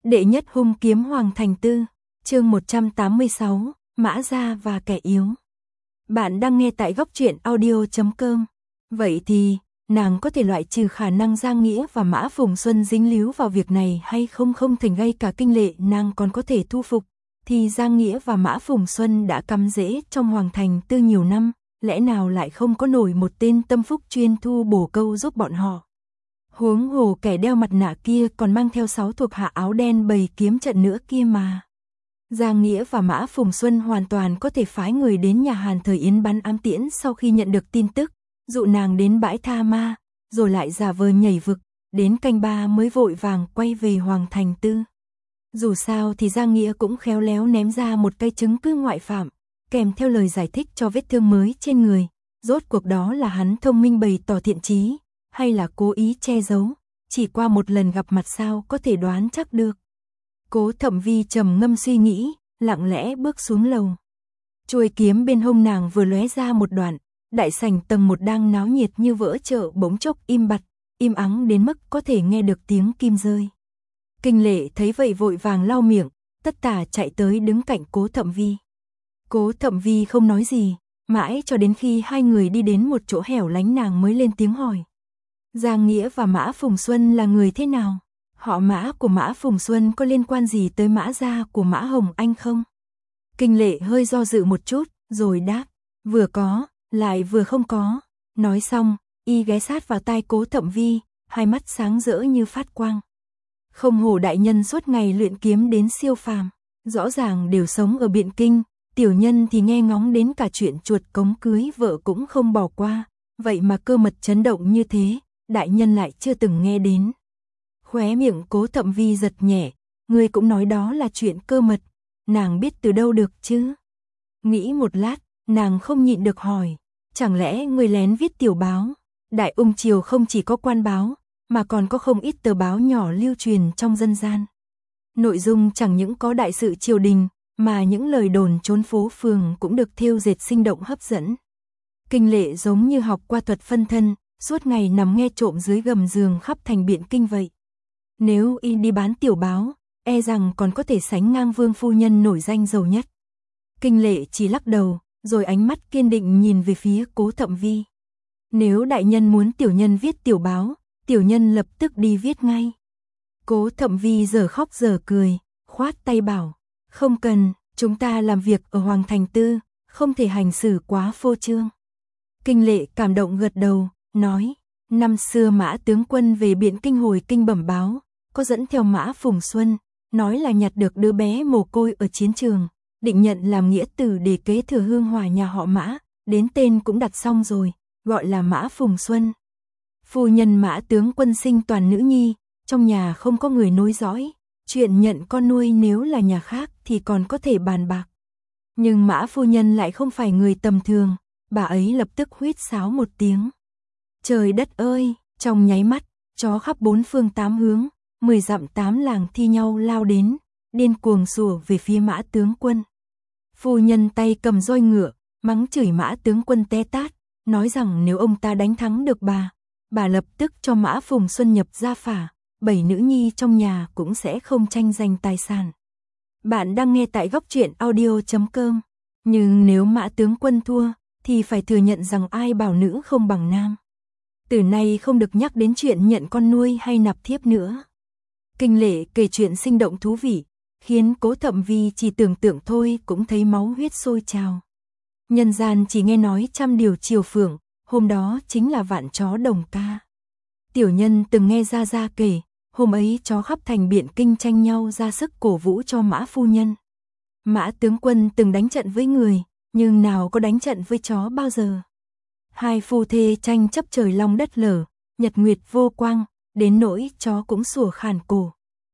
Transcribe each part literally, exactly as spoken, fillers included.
Đệ nhất hung kiếm Hoàng Thành Tư, chương một trăm tám mươi sáu, Mã Gia và kẻ yếu. Bạn đang nghe tại góc truyện audio chấm com. Vậy thì, nàng có thể loại trừ khả năng Giang Nghĩa và Mã Phùng Xuân dính líu vào việc này hay không? Không thành gây cả kinh lệ, nàng còn có thể thu phục. Thì Giang Nghĩa và Mã Phùng Xuân đã cắm rễ trong Hoàng Thành Tư nhiều năm, lẽ nào lại không có nổi một tên tâm phúc chuyên thu bổ câu giúp bọn họ? Huống hồ kẻ đeo mặt nạ kia còn mang theo sáu thuộc hạ áo đen bày kiếm trận nữa kia mà. Giang Nghĩa và Mã Phùng Xuân hoàn toàn có thể phái người đến nhà Hàn Thời Yến bắn ám tiễn sau khi nhận được tin tức, dụ nàng đến bãi tha ma, rồi lại giả vờ nhảy vực, đến canh ba mới vội vàng quay về Hoàng Thành Tư. Dù sao thì Giang Nghĩa cũng khéo léo ném ra một cây chứng cứ ngoại phạm, kèm theo lời giải thích cho vết thương mới trên người, rốt cuộc đó là hắn thông minh bày tỏ thiện chí, hay là cố ý che giấu, chỉ qua một lần gặp mặt sao có thể đoán chắc được. Cố Thẩm Vi trầm ngâm suy nghĩ, lặng lẽ bước xuống lầu. Chuôi kiếm bên hông nàng vừa lóe ra một đoạn, đại sảnh tầng một đang náo nhiệt như vỡ chợ bỗng chốc im bặt, im ắng đến mức có thể nghe được tiếng kim rơi. Kinh Lệ thấy vậy vội vàng lau miệng, tất tả chạy tới đứng cạnh Cố Thẩm Vi. Cố Thẩm Vi không nói gì, mãi cho đến khi hai người đi đến một chỗ hẻo lánh nàng mới lên tiếng hỏi. Giang Nghĩa và Mã Phùng Xuân là người thế nào? Họ Mã của Mã Phùng Xuân có liên quan gì tới Mã gia của Mã Hồng Anh không? Kinh Lệ hơi do dự một chút, rồi đáp, vừa có, lại vừa không có. Nói xong, y ghé sát vào tai Cố Thẩm Vi, hai mắt sáng rỡ như phát quang. Không hổ đại nhân suốt ngày luyện kiếm đến siêu phàm, rõ ràng đều sống ở Biện Kinh, tiểu nhân thì nghe ngóng đến cả chuyện chuột cống cưới vợ cũng không bỏ qua, vậy mà cơ mật chấn động như thế, đại nhân lại chưa từng nghe đến. Khóe miệng Cố Thẩm Vi giật nhẹ, ngươi cũng nói đó là chuyện cơ mật, nàng biết từ đâu được chứ? Nghĩ một lát, nàng không nhịn được hỏi, chẳng lẽ ngươi lén viết tiểu báo? Đại Ung Triều không chỉ có quan báo, mà còn có không ít tờ báo nhỏ lưu truyền trong dân gian. Nội dung chẳng những có đại sự triều đình, mà những lời đồn trốn phố phường cũng được thêu dệt sinh động hấp dẫn. Kinh Lệ giống như học qua thuật phân thân, suốt ngày nằm nghe trộm dưới gầm giường khắp thành Biện Kinh vậy. Nếu y đi bán tiểu báo, e rằng còn có thể sánh ngang vương phu nhân nổi danh giàu nhất. Kinh Lệ chỉ lắc đầu, rồi ánh mắt kiên định nhìn về phía Cố Thẩm Vi. Nếu đại nhân muốn tiểu nhân viết tiểu báo, tiểu nhân lập tức đi viết ngay. Cố Thẩm Vi giờ khóc giờ cười, khoát tay bảo, không cần, chúng ta làm việc ở Hoàng Thành Tư, không thể hành xử quá phô trương. Kinh Lệ cảm động gật đầu, nói, năm xưa Mã tướng quân về Biện Kinh hồi kinh bẩm báo, có dẫn theo Mã Phùng Xuân, nói là nhặt được đứa bé mồ côi ở chiến trường, định nhận làm nghĩa tử để kế thừa hương hỏa nhà họ Mã, đến tên cũng đặt xong rồi, gọi là Mã Phùng Xuân. Phu nhân Mã tướng quân sinh toàn nữ nhi, trong nhà không có người nối dõi, chuyện nhận con nuôi nếu là nhà khác thì còn có thể bàn bạc. Nhưng Mã phu nhân lại không phải người tầm thường, bà ấy lập tức huýt sáo một tiếng. Trời đất ơi, trong nháy mắt, chó khắp bốn phương tám hướng, mười dặm tám làng thi nhau lao đến, điên cuồng sủa về phía Mã tướng quân. Phu nhân tay cầm roi ngựa, mắng chửi Mã tướng quân té tát, nói rằng nếu ông ta đánh thắng được bà, bà lập tức cho Mã Phùng Xuân nhập gia phả, bảy nữ nhi trong nhà cũng sẽ không tranh giành tài sản. Bạn đang nghe tại góc truyện audio chấm com, nhưng nếu Mã tướng quân thua, thì phải thừa nhận rằng ai bảo nữ không bằng nam. Từ nay không được nhắc đến chuyện nhận con nuôi hay nạp thiếp nữa. Kinh Lệ kể chuyện sinh động thú vị, khiến Cố Thẩm Vi chỉ tưởng tượng thôi cũng thấy máu huyết sôi trào. Nhân gian chỉ nghe nói trăm điều chiều phượng, hôm đó chính là vạn chó đồng ca. Tiểu nhân từng nghe Gia Gia kể, hôm ấy chó khắp thành Biện Kinh tranh nhau ra sức cổ vũ cho Mã phu nhân. Mã tướng quân từng đánh trận với người, nhưng nào có đánh trận với chó bao giờ. Hai phu thê tranh chấp trời long đất lở, nhật nguyệt vô quang, đến nỗi chó cũng sủa khàn cổ.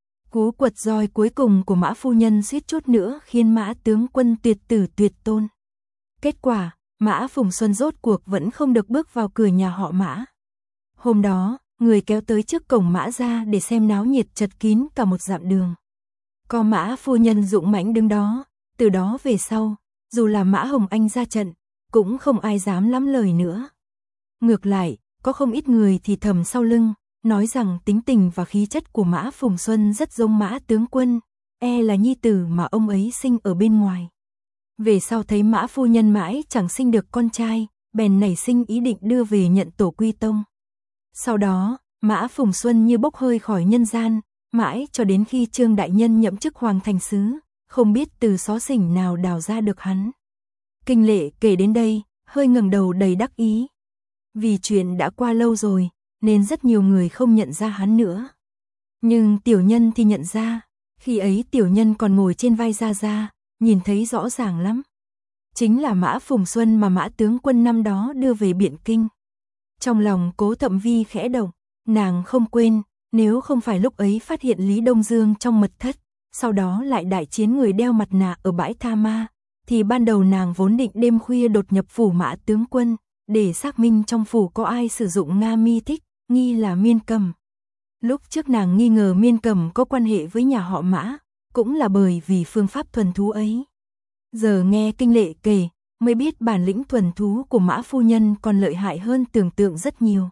Cú quật roi cuối cùng của Mã phu nhân suýt chút nữa khiến Mã tướng quân tuyệt tử tuyệt tôn. Kết quả, Mã Phùng Xuân rốt cuộc vẫn không được bước vào cửa nhà họ Mã. Hôm đó, người kéo tới trước cổng Mã gia để xem náo nhiệt chật kín cả một dặm đường. Có Mã phu nhân dũng mãnh đứng đó, từ đó về sau, dù là Mã Hồng Anh ra trận, cũng không ai dám lắm lời nữa. Ngược lại, có không ít người thì thầm sau lưng, nói rằng tính tình và khí chất của Mã Phùng Xuân rất giống Mã tướng quân, e là nhi tử mà ông ấy sinh ở bên ngoài. Về sau thấy Mã phu nhân mãi chẳng sinh được con trai, bèn nảy sinh ý định đưa về nhận tổ quy tông. Sau đó, Mã Phùng Xuân như bốc hơi khỏi nhân gian, mãi cho đến khi Trương đại nhân nhậm chức hoàng thành sứ, không biết từ xó xỉnh nào đào ra được hắn. Kinh Lệ kể đến đây, hơi ngẩng đầu đầy đắc ý. Vì chuyện đã qua lâu rồi, nên rất nhiều người không nhận ra hắn nữa. Nhưng tiểu nhân thì nhận ra, khi ấy tiểu nhân còn ngồi trên vai Gia Gia, nhìn thấy rõ ràng lắm. Chính là Mã Phùng Xuân mà Mã tướng quân năm đó đưa về Biện Kinh. Trong lòng Cố Thậm Vi khẽ động, nàng không quên, nếu không phải lúc ấy phát hiện Lý Đông Dương trong mật thất, sau đó lại đại chiến người đeo mặt nạ ở bãi Tha Ma, thì ban đầu nàng vốn định đêm khuya đột nhập phủ Mã tướng quân, để xác minh trong phủ có ai sử dụng Nga mi thích, nghi là Miên Cầm. Lúc trước nàng nghi ngờ Miên Cầm có quan hệ với nhà họ Mã, cũng là bởi vì phương pháp thuần thú ấy. Giờ nghe Kinh Lệ kể, mới biết bản lĩnh thuần thú của Mã phu nhân còn lợi hại hơn tưởng tượng rất nhiều.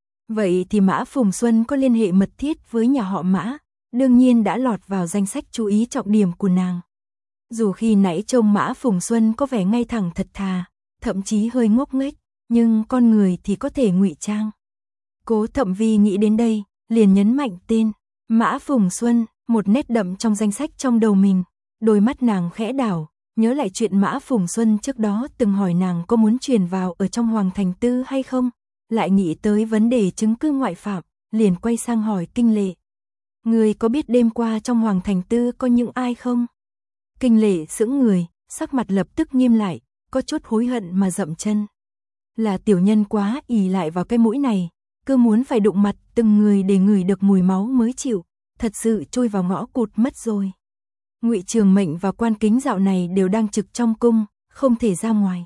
Vậy thì Mã Phùng Xuân có liên hệ mật thiết với nhà họ Mã, đương nhiên đã lọt vào danh sách chú ý trọng điểm của nàng. Dù khi nãy trông Mã Phùng Xuân có vẻ ngay thẳng thật thà, thậm chí hơi ngốc nghếch, nhưng con người thì có thể ngụy trang. Cố Thậm Vi nghĩ đến đây, liền nhấn mạnh tên Mã Phùng Xuân, một nét đậm trong danh sách trong đầu mình. Đôi mắt nàng khẽ đảo, nhớ lại chuyện Mã Phùng Xuân trước đó từng hỏi nàng có muốn truyền vào ở trong Hoàng Thành Tư hay không, lại nghĩ tới vấn đề chứng cứ ngoại phạm, liền quay sang hỏi Kinh Lệ. Người có biết đêm qua trong Hoàng Thành Tư có những ai không? Kinh Lệ sững người, sắc mặt lập tức nghiêm lại, có chút hối hận mà dậm chân. Là tiểu nhân quá ỷ lại vào cái mũi này, cứ muốn phải đụng mặt từng người để ngửi được mùi máu mới chịu, thật sự trôi vào ngõ cụt mất rồi. Ngụy Trường Mệnh và Quan Kính dạo này đều đang trực trong cung, không thể ra ngoài.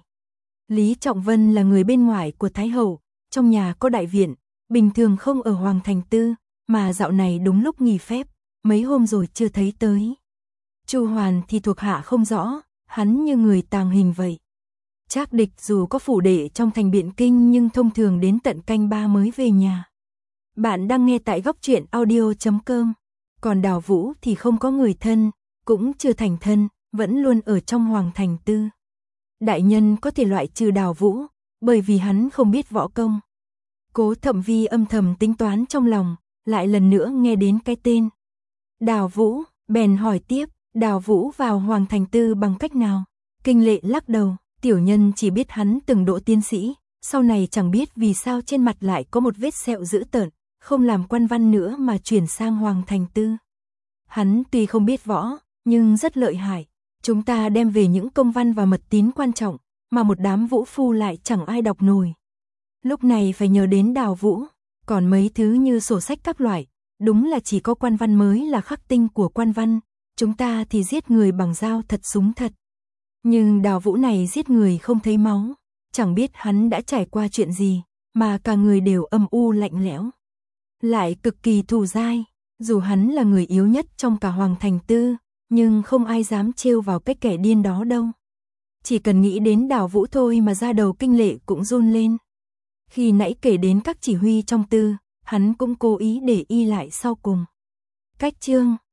Lý Trọng Vân là người bên ngoài của Thái Hậu, trong nhà có đại viện, bình thường không ở Hoàng Thành Tư, mà dạo này đúng lúc nghỉ phép, mấy hôm rồi chưa thấy tới. Chu Hoàn thì thuộc hạ không rõ, hắn như người tàng hình vậy. Trác Địch dù có phủ đệ trong thành Biện Kinh nhưng thông thường đến tận canh ba mới về nhà. Bạn đang nghe tại góc truyện audio chấm com. Còn Đào Vũ thì không có người thân, cũng chưa thành thân, vẫn luôn ở trong Hoàng Thành Tư. Đại nhân có thể loại trừ Đào Vũ, bởi vì hắn không biết võ công. Cố Thậm Vi âm thầm tính toán trong lòng, lại lần nữa nghe đến cái tên Đào Vũ, bèn hỏi tiếp, Đào Vũ vào Hoàng Thành Tư bằng cách nào? Kinh Lệ lắc đầu, tiểu nhân chỉ biết hắn từng đỗ tiến sĩ, sau này chẳng biết vì sao trên mặt lại có một vết sẹo dữ tợn, không làm quan văn nữa mà chuyển sang Hoàng Thành Tư. Hắn tuy không biết võ, nhưng rất lợi hại. Chúng ta đem về những công văn và mật tín quan trọng, mà một đám vũ phu lại chẳng ai đọc nổi. Lúc này phải nhờ đến Đào Vũ, còn mấy thứ như sổ sách các loại, đúng là chỉ có quan văn mới là khắc tinh của quan văn, chúng ta thì giết người bằng dao thật súng thật. Nhưng Đào Vũ này giết người không thấy máu, chẳng biết hắn đã trải qua chuyện gì, mà cả người đều âm u lạnh lẽo. Lại cực kỳ thù dai, dù hắn là người yếu nhất trong cả Hoàng Thành Tư, nhưng không ai dám trêu vào cái kẻ điên đó đâu. Chỉ cần nghĩ đến Đào Vũ thôi mà da đầu Kinh Lệ cũng run lên. Khi nãy kể đến các chỉ huy trong tư, hắn cũng cố ý để y lại sau cùng. Cách chương